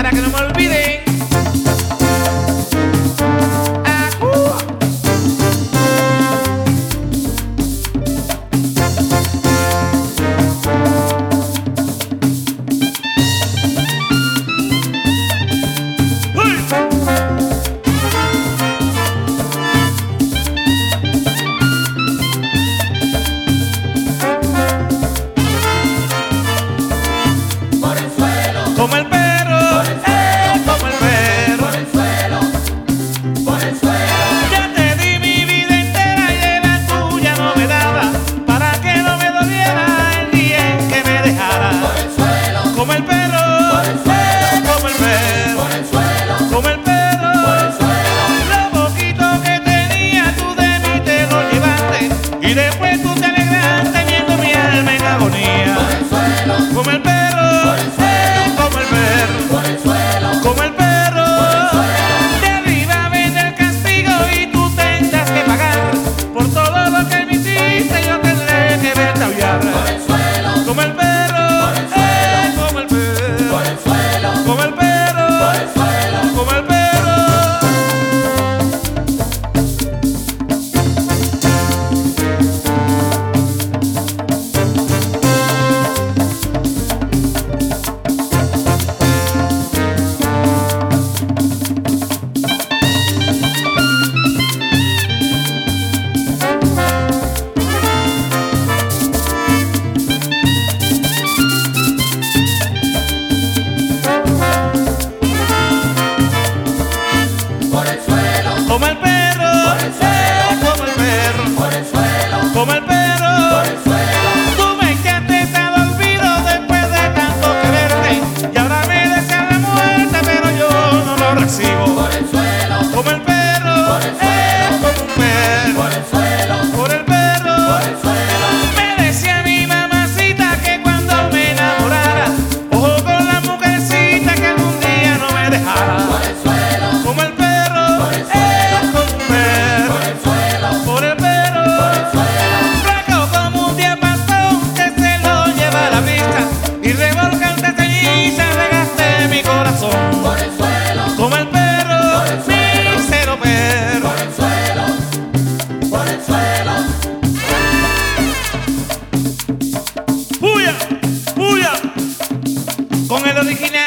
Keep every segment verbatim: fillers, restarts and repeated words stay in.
para que no me olviden. Como el perro, eh, como el perro, por el suelo, por el suelo. ya te di mi vida entera y de la tuya no me daba, para que no me doliera el día en que me dejara. Por el suelo, Como el perro, por el suelo, eh, como el perro, por el suelo, como el perro, por el suelo. lo poquito que tenía tú de mí te lo llevaste y después tú te alegraste viendo mi alma en agonía. Por el suelo, Como el perro, por el suelo, eh, como el perro. por el suelo, Como el perro, por el suelo. de arriba viene el castigo y tú tendrás que pagar por todo lo que me hiciste. Yo tendré que verte aullar. Por el suelo, Como el perro, por el suelo. eh, como el perro, por el suelo, como el perro, por el suelo. como el perro. Por el suelo, Como el perro, por el suelo. eh, como el perro, por el suelo, como el perro. por el suelo. Tú me echaste al olvido después de tanto quererte y ahora me deseas la muerte, pero yo no lo recibo. Por el suelo, Como el perro, por el eh, suelo. como un perro, por el suelo, por el perro. por el suelo. Me decía mi mamacita que cuando me enamorara, ojo con la mujercita que algún día no me dejara. Por el suelo, Como el perro, por el eh, suelo. como un perro, por el suelo, por el perro. por el suelo. Flaco como un diapasón que se lo lleva a la pista y revolcante ceniza regaste mi corazón. Por el suelo, Como el perro, Por el suelo. mísero perro. por el suelo, por el suelo. ¡Puya! ¡Puya! Con el original.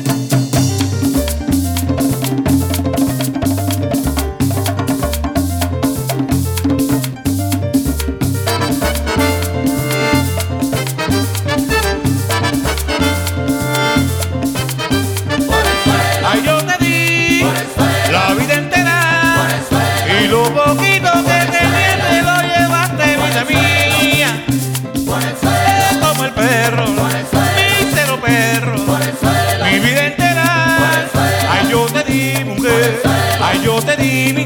Por el suelo, Ay, yo te di por el suelo, la vida por entera el suelo. y lo poquito que tenía te lo llevaste, vida mía. Por el Eh, suelo, como el perro, por el suelo. mísero perro. por el suelo. Mi vida entera, Por el suelo. ay yo te di mujer, ay yo te di